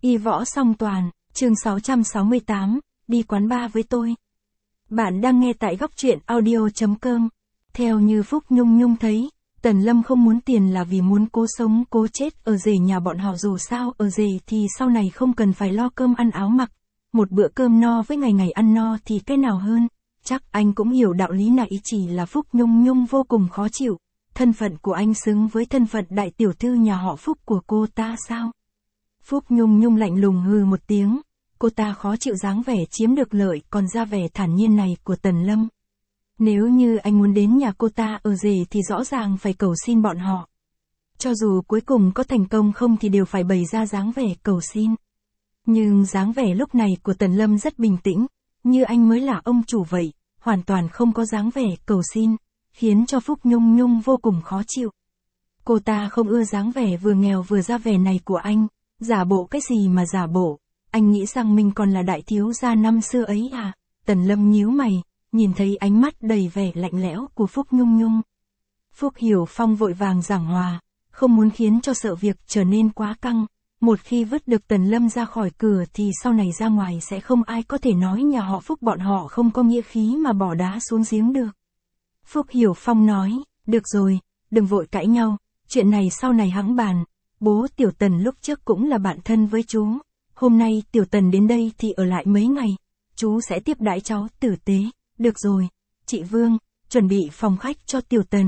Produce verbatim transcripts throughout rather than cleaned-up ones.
Y võ song toàn, chương sáu trăm sáu mươi tám, đi quán bar với tôi. Bạn đang nghe tại góc truyện audio chấm com. Theo như Phúc Nhung Nhung thấy, Tần Lâm không muốn tiền là vì muốn cố sống cố chết ở rể nhà bọn họ, dù sao ở rể thì sau này không cần phải lo cơm ăn áo mặc. Một bữa cơm no với ngày ngày ăn no thì cái nào hơn, chắc anh cũng hiểu đạo lý này, chỉ là Phúc Nhung Nhung vô cùng khó chịu. Thân phận của anh xứng với thân phận đại tiểu thư nhà họ Phúc của cô ta sao? Phúc Nhung Nhung lạnh lùng hừ một tiếng, cô ta khó chịu dáng vẻ chiếm được lợi còn ra vẻ thản nhiên này của Tần Lâm. Nếu như anh muốn đến nhà cô ta ở rể thì rõ ràng phải cầu xin bọn họ. Cho dù cuối cùng có thành công không thì đều phải bày ra dáng vẻ cầu xin. Nhưng dáng vẻ lúc này của Tần Lâm rất bình tĩnh, như anh mới là ông chủ vậy, hoàn toàn không có dáng vẻ cầu xin, khiến cho Phúc Nhung Nhung vô cùng khó chịu. Cô ta không ưa dáng vẻ vừa nghèo vừa ra vẻ này của anh, giả bộ cái gì mà giả bộ, anh nghĩ rằng mình còn là đại thiếu gia năm xưa ấy à? Tần Lâm nhíu mày, nhìn thấy ánh mắt đầy vẻ lạnh lẽo của Phúc Nhung Nhung. Phúc Hiểu Phong vội vàng giảng hòa, không muốn khiến cho sự việc trở nên quá căng. Một khi vứt được Tần Lâm ra khỏi cửa thì sau này ra ngoài sẽ không ai có thể nói nhà họ Phúc bọn họ không có nghĩa khí mà bỏ đá xuống giếng được. Phúc Hiểu Phong nói, được rồi, đừng vội cãi nhau, chuyện này sau này hẵng bàn. Bố Tiểu Tần lúc trước cũng là bạn thân với chú, hôm nay Tiểu Tần đến đây thì ở lại mấy ngày, chú sẽ tiếp đãi cháu tử tế. Được rồi, chị Vương, chuẩn bị phòng khách cho Tiểu Tần.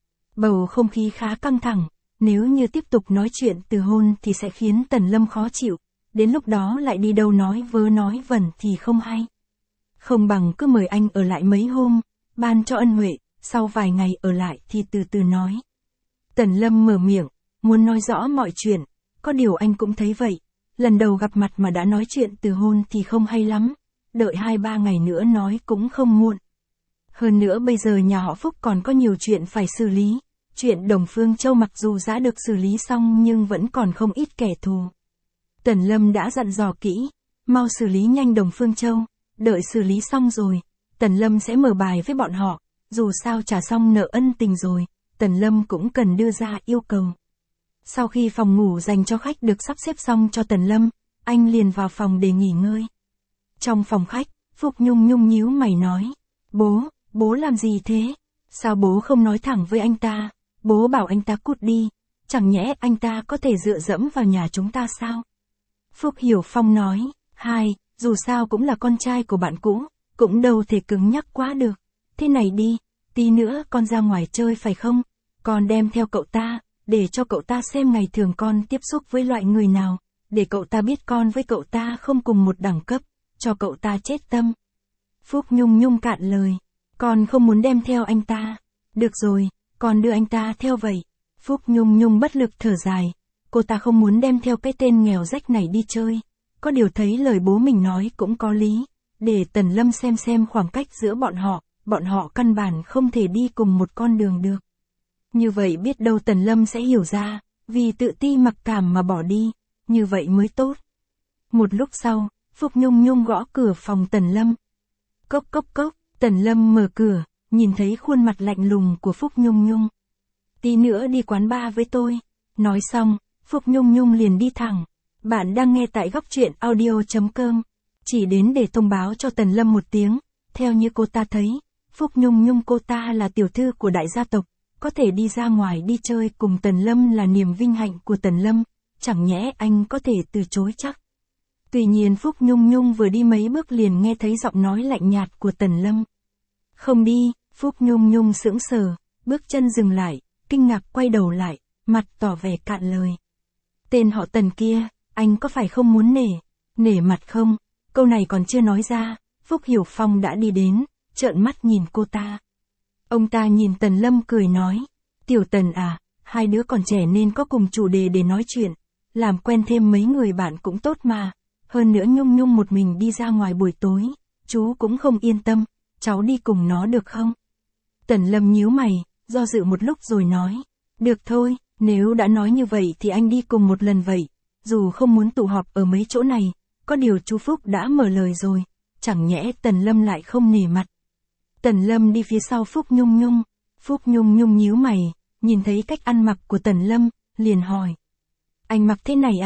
Bầu không khí khá căng thẳng, nếu như tiếp tục nói chuyện từ hôn thì sẽ khiến Tần Lâm khó chịu, đến lúc đó lại đi đâu nói vớ nói vẩn thì không hay. Không bằng cứ mời anh ở lại mấy hôm, ban cho ân huệ, sau vài ngày ở lại thì từ từ nói. Tần Lâm mở miệng, muốn nói rõ mọi chuyện, có điều anh cũng thấy vậy, lần đầu gặp mặt mà đã nói chuyện từ hôn thì không hay lắm, đợi hai ba ngày nữa nói cũng không muộn. Hơn nữa bây giờ nhà họ Phúc còn có nhiều chuyện phải xử lý, chuyện Đồng Phương Châu mặc dù đã được xử lý xong nhưng vẫn còn không ít kẻ thù. Tần Lâm đã dặn dò kỹ, mau xử lý nhanh Đồng Phương Châu, đợi xử lý xong rồi, Tần Lâm sẽ mở bài với bọn họ, dù sao trả xong nợ ân tình rồi, Tần Lâm cũng cần đưa ra yêu cầu. Sau khi phòng ngủ dành cho khách được sắp xếp xong cho Tần Lâm, anh liền vào phòng để nghỉ ngơi. Trong phòng khách, Phúc Nhung Nhung nhíu mày nói, bố, bố làm gì thế? Sao bố không nói thẳng với anh ta? Bố bảo anh ta cút đi, chẳng nhẽ anh ta có thể dựa dẫm vào nhà chúng ta sao? Phúc Hiểu Phong nói, hai, dù sao cũng là con trai của bạn cũ, cũng đâu thể cứng nhắc quá được. Thế này đi, tí nữa con ra ngoài chơi phải không? Con đem theo cậu ta, để cho cậu ta xem ngày thường con tiếp xúc với loại người nào, để cậu ta biết con với cậu ta không cùng một đẳng cấp, cho cậu ta chết tâm. Phúc Nhung Nhung cạn lời, con không muốn đem theo anh ta. Được rồi, con đưa anh ta theo vậy. Phúc Nhung Nhung bất lực thở dài, cô ta không muốn đem theo cái tên nghèo rách này đi chơi. Có điều thấy lời bố mình nói cũng có lý, để Tần Lâm xem xem khoảng cách giữa bọn họ, bọn họ căn bản không thể đi cùng một con đường được. Như vậy biết đâu Tần Lâm sẽ hiểu ra, vì tự ti mặc cảm mà bỏ đi, như vậy mới tốt. Một lúc sau, Phúc Nhung Nhung gõ cửa phòng Tần Lâm. Cốc cốc cốc, Tần Lâm mở cửa, nhìn thấy khuôn mặt lạnh lùng của Phúc Nhung Nhung. Tí nữa đi quán bar với tôi. Nói xong, Phúc Nhung Nhung liền đi thẳng. Bạn đang nghe tại góc truyện audio chấm com. Chỉ đến để thông báo cho Tần Lâm một tiếng, theo như cô ta thấy, Phúc Nhung Nhung cô ta là tiểu thư của đại gia tộc, có thể đi ra ngoài đi chơi cùng Tần Lâm là niềm vinh hạnh của Tần Lâm, chẳng nhẽ anh có thể từ chối chắc. Tuy nhiên Phúc Nhung Nhung vừa đi mấy bước liền nghe thấy giọng nói lạnh nhạt của Tần Lâm. Không đi. Phúc Nhung Nhung sững sờ, bước chân dừng lại, kinh ngạc quay đầu lại, mặt tỏ vẻ cạn lời. Tên họ Tần kia, anh có phải không muốn nể, nể mặt không? Câu này còn chưa nói ra, Phúc Hiểu Phong đã đi đến, trợn mắt nhìn cô ta. Ông ta nhìn Tần Lâm cười nói, Tiểu Tần à, hai đứa còn trẻ nên có cùng chủ đề để nói chuyện, làm quen thêm mấy người bạn cũng tốt mà. Hơn nữa Nhung Nhung một mình đi ra ngoài buổi tối, chú cũng không yên tâm, cháu đi cùng nó được không? Tần Lâm nhíu mày, do dự một lúc rồi nói, được thôi, nếu đã nói như vậy thì anh đi cùng một lần vậy, dù không muốn tụ họp ở mấy chỗ này, có điều chú Phúc đã mở lời rồi, chẳng nhẽ Tần Lâm lại không nể mặt. Tần Lâm đi phía sau Phúc Nhung Nhung, Phúc Nhung Nhung nhíu mày, nhìn thấy cách ăn mặc của Tần Lâm, liền hỏi. Anh mặc thế này à,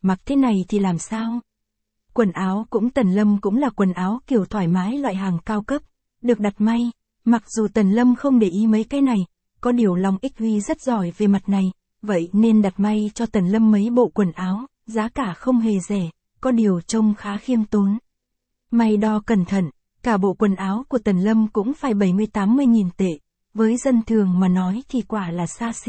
mặc thế này thì làm sao? Quần áo cũng Tần Lâm cũng là quần áo kiểu thoải mái loại hàng cao cấp, được đặt may, mặc dù Tần Lâm không để ý mấy cái này, có điều Long Ích Huy rất giỏi về mặt này, vậy nên đặt may cho Tần Lâm mấy bộ quần áo, giá cả không hề rẻ, có điều trông khá khiêm tốn. May đo cẩn thận, cả bộ quần áo của Tần Lâm cũng phải bảy mươi tám mươi nghìn tệ, với dân thường mà nói thì quả là xa xỉ.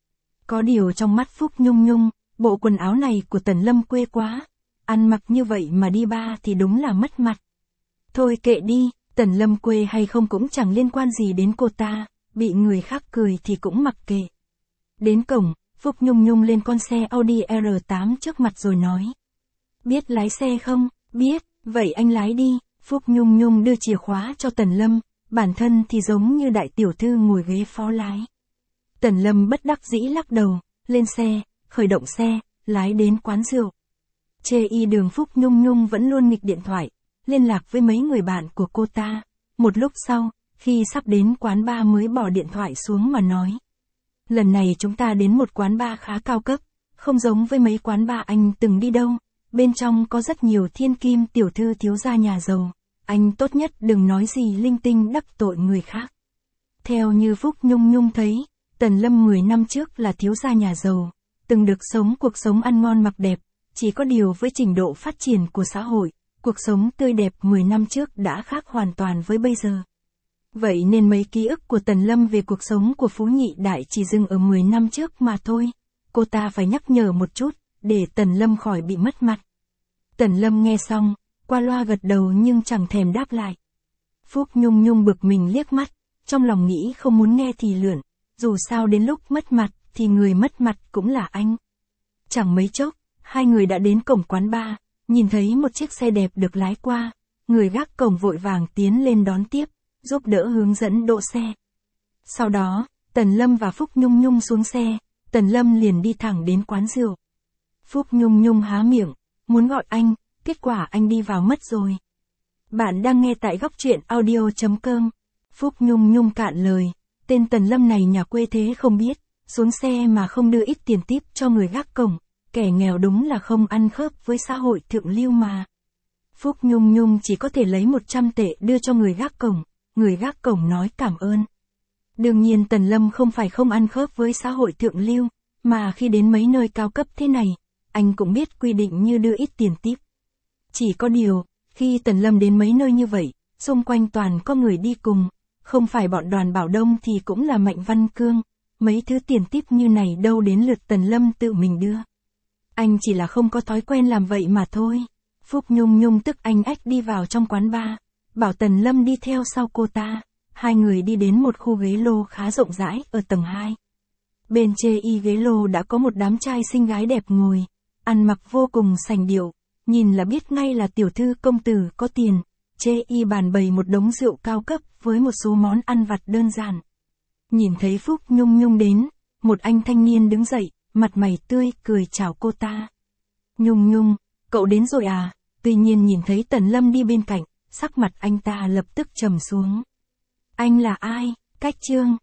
Có điều trong mắt Phúc Nhung Nhung, bộ quần áo này của Tần Lâm quê quá, ăn mặc như vậy mà đi ba thì đúng là mất mặt. Thôi kệ đi, Tần Lâm quê hay không cũng chẳng liên quan gì đến cô ta, bị người khác cười thì cũng mặc kệ. Đến cổng, Phúc Nhung Nhung lên con xe Audi R tám trước mặt rồi nói. Biết lái xe không? Biết, vậy anh lái đi. Phúc Nhung Nhung đưa chìa khóa cho Tần Lâm, bản thân thì giống như đại tiểu thư ngồi ghế phó lái. Tần Lâm bất đắc dĩ lắc đầu, lên xe, khởi động xe, lái đến quán rượu. Chê y đường Phúc Nhung Nhung vẫn luôn nghịch điện thoại, liên lạc với mấy người bạn của cô ta. Một lúc sau, khi sắp đến quán bar mới bỏ điện thoại xuống mà nói. Lần này chúng ta đến một quán bar khá cao cấp, không giống với mấy quán bar anh từng đi đâu. Bên trong có rất nhiều thiên kim tiểu thư thiếu gia nhà giàu. Anh tốt nhất đừng nói gì linh tinh đắc tội người khác. Theo như Phúc Nhung Nhung thấy, Tần Lâm mười năm trước là thiếu gia nhà giàu, từng được sống cuộc sống ăn ngon mặc đẹp, chỉ có điều với trình độ phát triển của xã hội, cuộc sống tươi đẹp mười năm trước đã khác hoàn toàn với bây giờ. Vậy nên mấy ký ức của Tần Lâm về cuộc sống của Phú Nhị Đại chỉ dừng ở mười năm trước mà thôi. Cô ta phải nhắc nhở một chút, để Tần Lâm khỏi bị mất mặt. Tần Lâm nghe xong, qua loa gật đầu nhưng chẳng thèm đáp lại. Phúc Nhung Nhung bực mình liếc mắt, trong lòng nghĩ không muốn nghe thì lượn, dù sao đến lúc mất mặt thì người mất mặt cũng là anh. Chẳng mấy chốc, hai người đã đến cổng quán bar, nhìn thấy một chiếc xe đẹp được lái qua, người gác cổng vội vàng tiến lên đón tiếp, giúp đỡ hướng dẫn đỗ xe. Sau đó, Tần Lâm và Phúc Nhung Nhung xuống xe, Tần Lâm liền đi thẳng đến quán rượu. Phúc Nhung Nhung há miệng, muốn gọi anh, kết quả anh đi vào mất rồi. Bạn đang nghe tại góc truyện audio chấm com. Phúc Nhung Nhung cạn lời, tên Tần Lâm này nhà quê thế không biết, xuống xe mà không đưa ít tiền tip cho người gác cổng, kẻ nghèo đúng là không ăn khớp với xã hội thượng lưu mà. Phúc Nhung Nhung chỉ có thể lấy một trăm tệ đưa cho người gác cổng, người gác cổng nói cảm ơn. Đương nhiên Tần Lâm không phải không ăn khớp với xã hội thượng lưu, mà khi đến mấy nơi cao cấp thế này, anh cũng biết quy định như đưa ít tiền tip. Chỉ có điều, khi Tần Lâm đến mấy nơi như vậy, xung quanh toàn có người đi cùng, không phải bọn Đoàn Bảo Đông thì cũng là Mạnh Văn Cương, mấy thứ tiền tip như này đâu đến lượt Tần Lâm tự mình đưa. Anh chỉ là không có thói quen làm vậy mà thôi. Phúc Nhung Nhung tức anh ách đi vào trong quán bar, bảo Tần Lâm đi theo sau cô ta. Hai người đi đến một khu ghế lô khá rộng rãi ở tầng hai. Bên chê y ghế lô đã có một đám trai xinh gái đẹp ngồi, ăn mặc vô cùng sành điệu, nhìn là biết ngay là tiểu thư công tử có tiền. Chê y bàn bày một đống rượu cao cấp với một số món ăn vặt đơn giản. Nhìn thấy Phúc Nhung Nhung đến, một anh thanh niên đứng dậy, mặt mày tươi cười chào cô ta. Nhung Nhung, cậu đến rồi à? Tuy nhiên nhìn thấy Tần Lâm đi bên cạnh, sắc mặt anh ta lập tức trầm xuống. Anh là ai? Cách Trương,